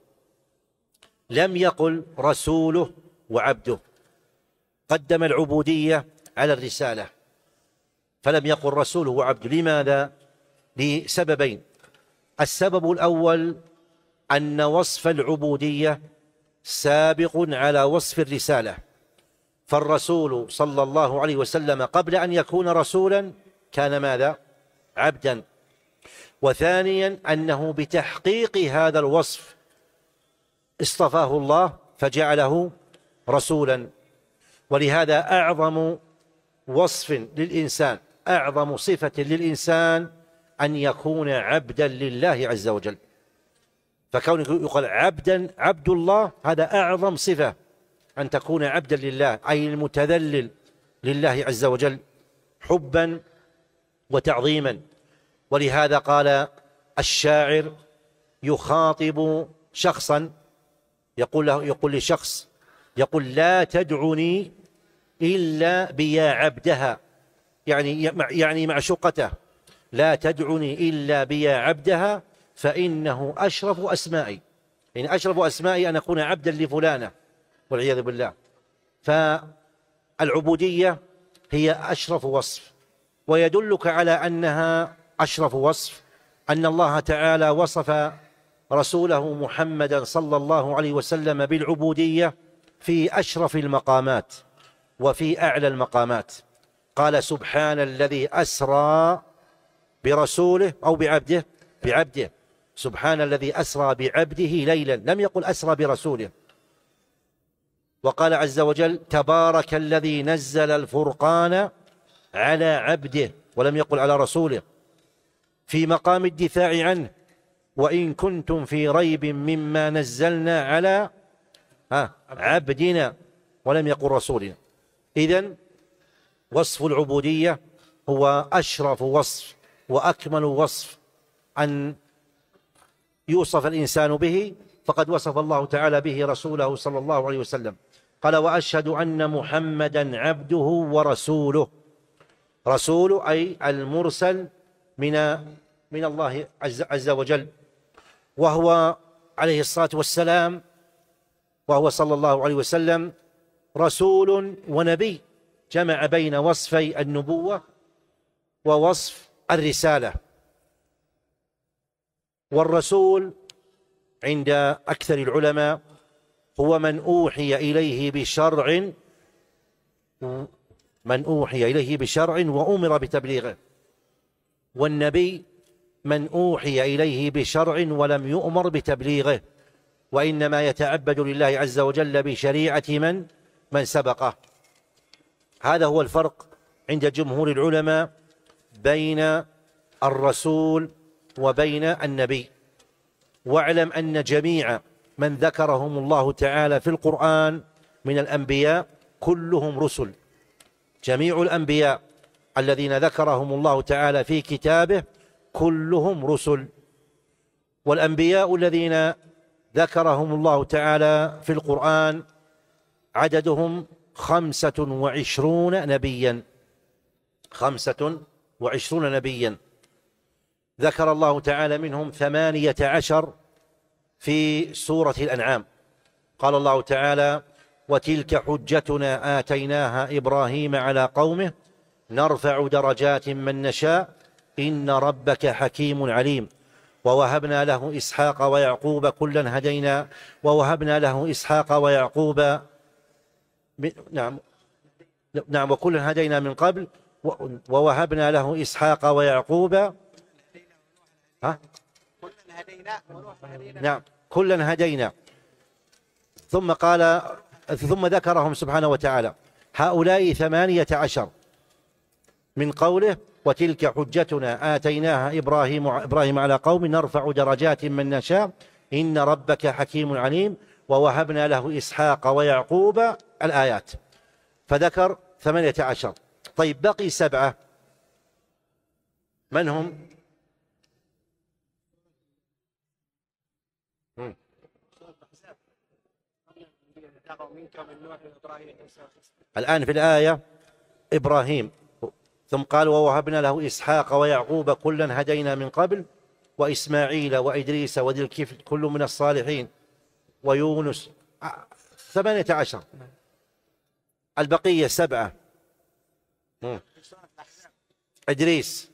لم يقل رسوله وعبده، قدم العبودية على الرسالة، فلم يقل رسوله وعبده. لماذا؟ لسببين. السبب الأول أن وصف العبودية سابق على وصف الرسالة، فالرسول صلى الله عليه وسلم قبل أن يكون رسولا كان ماذا؟ عبدا. وثانيا أنه بتحقيق هذا الوصف اصطفاه الله فجعله رسولا. ولهذا أعظم وصف للإنسان، أعظم صفة للإنسان أن يكون عبدا لله عز وجل. فكونك يقال عبدا عبد الله هذا أعظم صفة، أن تكون عبدا لله أي المتذلل لله عز وجل حبا وتعظيما. ولهذا قال الشاعر يخاطب شخصا، يقول له يقول لشخص يقول لا تدعني إلا بيا عبدها، يعني يعني معشوقته، لا تدعني إلا بيا عبدها فإنه أشرف أسمائي، يعني أشرف أسمائي أن أكون عبدا لفلانة والعياذ بالله. فالعبودية هي أشرف وصف، ويدلك على أنها أشرف وصف أن الله تعالى وصف رسوله محمدا صلى الله عليه وسلم بالعبودية في أشرف المقامات وفي أعلى المقامات. قال سبحان الذي أسرى برسوله أو بعبده بعبده سبحان الذي أسرى بعبده ليلا، لم يقل أسرى برسوله. وقال عز وجل تبارك الذي نزل الفرقان على عبده، ولم يقل على رسوله، في مقام الدفاع عنه وإن كنتم في ريب مما نزلنا على ها عبدنا، ولم يقل رسولنا. إذن وصف العبودية هو أشرف وصف وأكمل وصف أن يوصف الإنسان به، فقد وصف الله تعالى به رسوله صلى الله عليه وسلم. قال: وأشهد أن محمدا عبده ورسوله. رسول أي المرسل من من الله عز, عز وجل، وهو عليه الصلاة والسلام، وهو صلى الله عليه وسلم رسول ونبي، جمع بين وصفي النبوة ووصف الرسالة. والرسول عند أكثر العلماء هو من أوحي إليه بشرع من أوحي إليه بشرع وأمر بتبليغه، والنبي من أوحي إليه بشرع ولم يؤمر بتبليغه، وإنما يتعبد لله عز وجل بشريعة من من سبقه. هذا هو الفرق عند جمهور العلماء بين الرسول وبين النبي. واعلم أن جميع من ذكرهم الله تعالى في القرآن من الأنبياء كلهم رسل. جميع الأنبياء الذين ذكرهم الله تعالى في كتابه كلهم رسل. والأنبياء الذين ذكرهم الله تعالى في القرآن عددهم خمسة وعشرون نبيا خمسة وعشرون نبيا ذكر الله تعالى منهم ثمانية عشر في سورة الأنعام. قال الله تعالى: وتلك حجتنا آتيناها إبراهيم على قومه نرفع درجات من نشاء إن ربك حكيم عليم. ووهبنا له إسحاق ويعقوب كلا هدينا ووهبنا له إسحاق ويعقوب نعم نعم وكلا هدينا من قبل ووهبنا له إسحاق ويعقوب ها نعم كلا هدينا. ثم قال ثم ذكرهم سبحانه وتعالى هؤلاء ثمانية عشر من قوله: وتلك حجتنا آتيناها إبراهيم إبراهيم على قوم نرفع درجات من نشاء إن ربك حكيم عليم ووهبنا له إسحاق ويعقوب الآيات. فذكر ثمانية عشر. طيب بقي سبعة، من هم؟ الآن في الآية إبراهيم، ثم قال: ووهبنا له إسحاق ويعقوب كلا هدينا من قبل وإسماعيل وإدريس وذي الكفل كل من الصالحين ويونس. ثمانية عشر. البقية سبعة: إدريس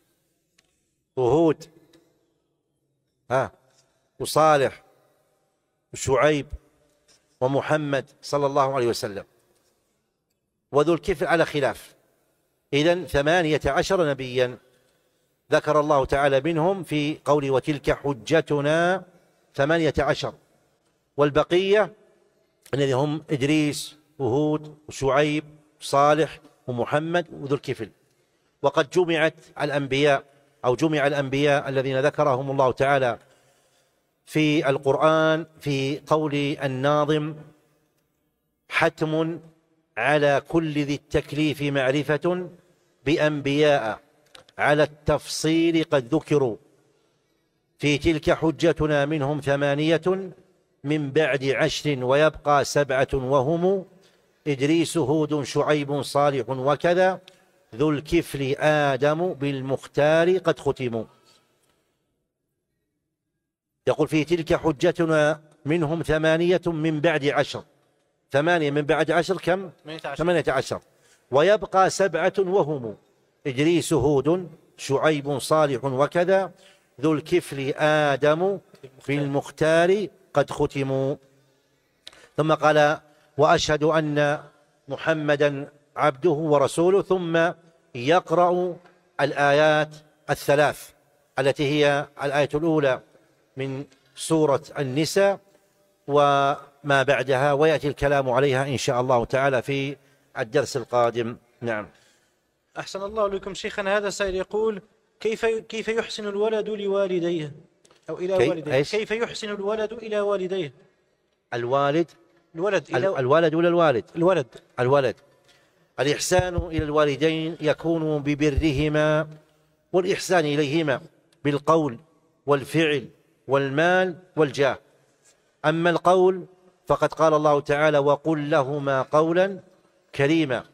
وهود ها وصالح وشعيب ومحمد صلى الله عليه وسلم، وذو الكفل على خلاف. إذن ثمانية عشر نبيا ذكر الله تعالى منهم في قوله: وتلك حجتنا ثمانية عشر. والبقية الذي هم إدريس وهود وشعيب وصالح ومحمد وذو الكفل. وقد جمعت الأنبياء أو جمع الأنبياء الذين ذكرهم الله تعالى في القرآن في قول الناظم: حتم على كل ذي التكليف معرفة بأنبياء على التفصيل قد ذكروا في تلك حجتنا منهم ثمانية من بعد عشر ويبقى سبعة وهم إدريس هود شعيب صالح وكذا ذو الكفل آدم بالمختار قد ختموا. يقول: في تلك حجتنا منهم ثمانية من بعد عشر. ثمانية من بعد عشر كم؟ ثمانية عشر. ويبقى سبعة وهم إدريس هود شعيب صالح وكذا ذو الكفل آدم بالمختار قد ختموا. ثم قال: وأشهد أن محمدا عبده ورسوله. ثم يقرأ الآيات الثلاث التي هي الآية الأولى من سورة النساء وما بعدها، ويأتي الكلام عليها إن شاء الله تعالى في الدرس القادم. نعم. أحسن الله لكم شيخنا. هذا سائل يقول: كيف كيف يحسن الولد لوالديه؟ أو إلى كي... والديه. كيف يحسن الولد إلى والديه؟ الوالد الولد إلى ال... الولد ولا الوالد؟ الولد. الولد. الإحسان إلى الوالدين يكون ببرهما والإحسان إليهما بالقول والفعل والمال والجاه. أما القول فقد قال الله تعالى: وقل لهما قولا كريما.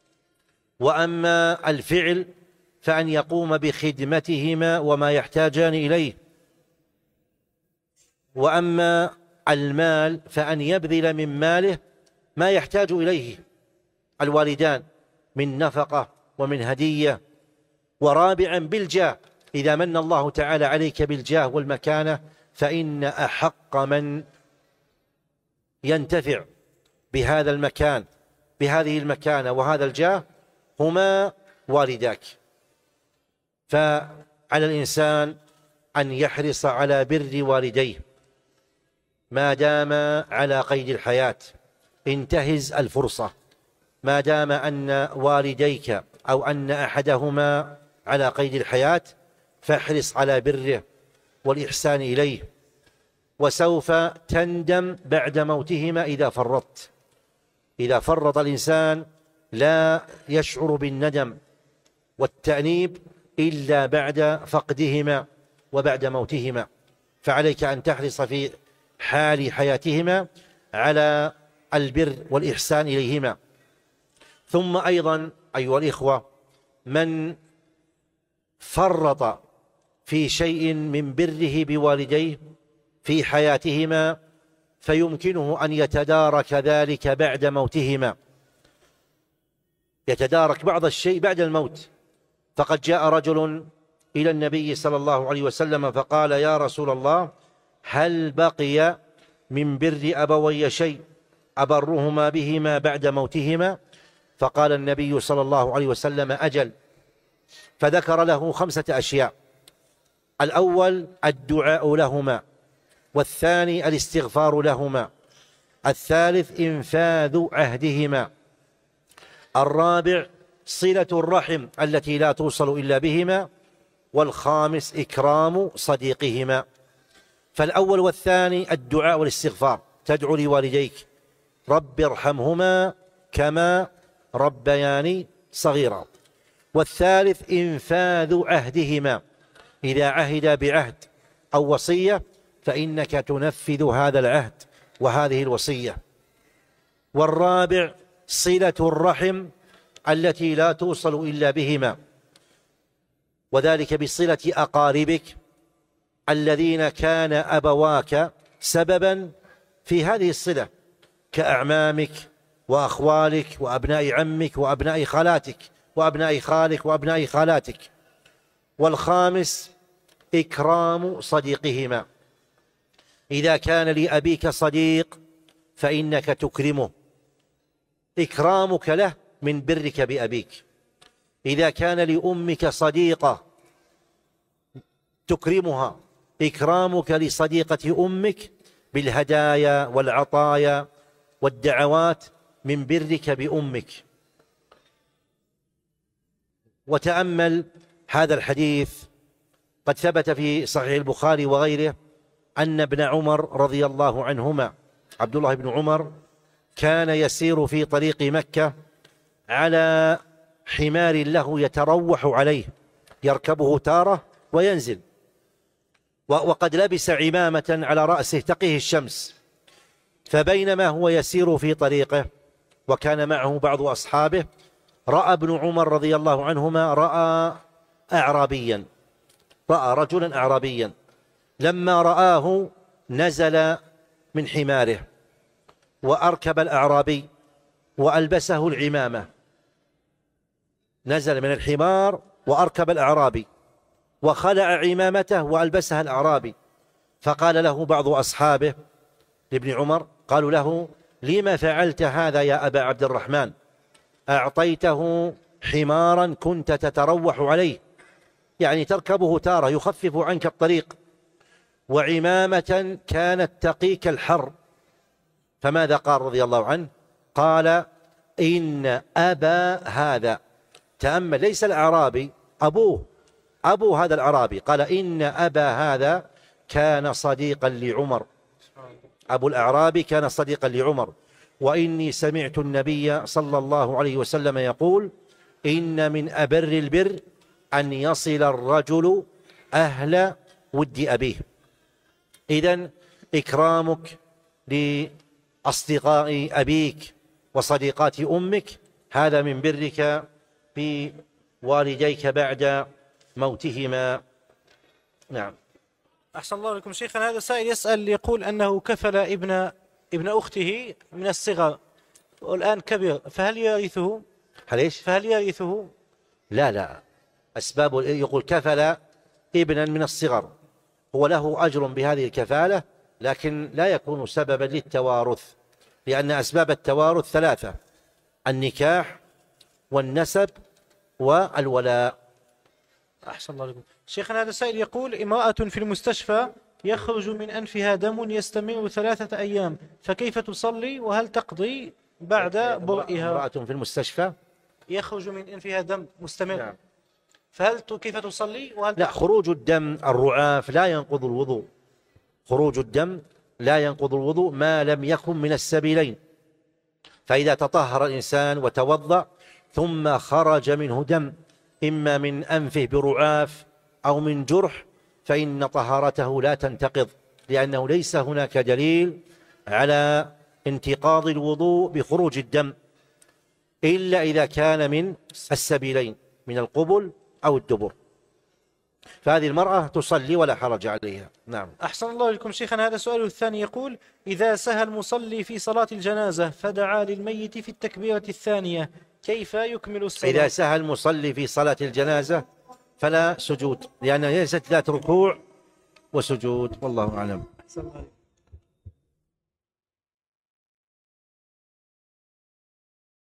وأما الفعل فأن يقوم بخدمتهما وما يحتاجان إليه. وأما المال فأن يبذل من ماله ما يحتاج إليه الوالدان من نفقة ومن هدية. ورابعا بالجاه، إذا من الله تعالى عليك بالجاه والمكانة فإن أحق من ينتفع بهذا المكان بهذه المكانة وهذا الجاه هما والداك. فعلى الإنسان أن يحرص على بر والديه ما دام على قيد الحياة. انتهز الفرصة ما دام أن والديك أو أن أحدهما على قيد الحياة، فاحرص على بره والإحسان إليه، وسوف تندم بعد موتهما إذا فرطت. إذا فرط الإنسان لا يشعر بالندم والتأنيب إلا بعد فقدهما وبعد موتهما. فعليك أن تحرص في حال حياتهما على البر والإحسان إليهما. ثم أيضا أيها الإخوة، من فرط في شيء من بره بوالديه في حياتهما فيمكنه أن يتدارك ذلك بعد موتهما، يتدارك بعض الشيء بعد الموت. فقد جاء رجل إلى النبي صلى الله عليه وسلم فقال: يا رسول الله، هل بقي من بر أبوي شيء أبرهما بهما بعد موتهما؟ فقال النبي صلى الله عليه وسلم: أجل. فذكر له خمسة أشياء: الأول الدعاء لهما، والثاني الاستغفار لهما، الثالث إنفاذ عهدهما، الرابع صلة الرحم التي لا توصل إلا بهما، والخامس إكرام صديقهما. فالأول والثاني الدعاء والاستغفار، تدعو لوالديك: رب ارحمهما كما ربياني صغيرا. والثالث إنفاذ عهدهما، إذا عهد بعهد أو وصية فإنك تنفذ هذا العهد وهذه الوصية. والرابع صلة الرحم التي لا توصل إلا بهما، وذلك بصلة أقاربك الذين كان أبواك سببا في هذه الصلة، كأعمامك وأخوالك وأبناء عمك وأبناء خالاتك وأبناء خالك وأبناء خالاتك. والخامس إكرام صديقهما، إذا كان لأبيك صديق فإنك تكرمه، إكرامك له من برك بأبيك. إذا كان لأمك صديقة تكرمها، إكرامك لصديقة أمك بالهدايا والعطايا والدعوات من برك بأمك. وتأمل هذا الحديث، قد ثبت في صحيح البخاري وغيره أن ابن عمر رضي الله عنهما، عبد الله بن عمر، كان يسير في طريق مكة على حمار له يتروح عليه، يركبه تارة وينزل، وقد لبس عمامة على رأسه تقيه الشمس. فبينما هو يسير في طريقه وكان معه بعض أصحابه، رأى ابن عمر رضي الله عنهما رأى أعرابيا رأى رجلا أعرابيا. لما رآه نزل من حماره وأركب الأعرابي وألبسه العمامة، نزل من الحمار وأركب الأعرابي وخلع عمامته وألبسها الأعرابي. فقال له بعض أصحابه لابن عمر، قالوا له: لما فعلت هذا يا أبا عبد الرحمن؟ أعطيته حمارا كنت تتروح عليه، يعني تركبه تارة يخفف عنك الطريق، وعمامة كانت تقيك الحر. فماذا قال رضي الله عنه؟ قال: إن أبا هذا، تأمل، ليس الأعرابي، أبوه، أبو هذا الأعرابي، قال: إن أبا هذا كان صديقا لعمر. أبو الأعرابي كان صديقا لعمر. وإني سمعت النبي صلى الله عليه وسلم يقول: إن من أبر البر أن يصل الرجل أهل ود أبيه. إذن إكرامك لأصدقاء أبيك وصديقات أمك هذا من برك بوالديك بعد موتهما. نعم. أحسن الله لكم شيخنا. هذا سائل يسأل يقول أنه كفل ابن ابن أخته من الصغر والآن كبر، فهل يرثه؟ هل إيش؟ فهل يرثه؟ لا لا، أسباب يقول كفل ابنا من الصغر، هو له أجر بهذه الكفالة، لكن لا يكون سببا للتوارث، لأن أسباب التوارث ثلاثة: النكاح والنسب والولاء. أحسن الله لكم شيخنا. هذا سائل يقول: امرأة في المستشفى يخرج من أنفها دم يستمر ثلاثة أيام، فكيف تصلي وهل تقضي بعد برئها؟ امرأة في المستشفى يخرج من أنفها دم مستمر. نعم. فهل كيف تصلي وهل لا، خروج الدم الرعاف لا ينقض الوضوء. خروج الدم لا ينقض الوضوء ما لم يكن من السبيلين. فإذا تطهر الإنسان وتوضأ ثم خرج منه دم إما من أنفه برعاف أو من جرح فإن طهارته لا تنتقض، لأنه ليس هناك دليل على انتقاض الوضوء بخروج الدم إلا إذا كان من السبيلين، من القبل أو الدبر، فهذه المرأة تصلي ولا حرج عليها. نعم. أحسن الله لكم شيخنا. هذا سؤال الثاني يقول: إذا سهى المصلي في صلاة الجنازة فدعا للميت في التكبيرة الثانية كيف يكمل الصلاة؟ إذا سهى المصلي في صلاة الجنازة فلا سجود، لأنها ليست ذات ركوع وسجود، والله أعلم.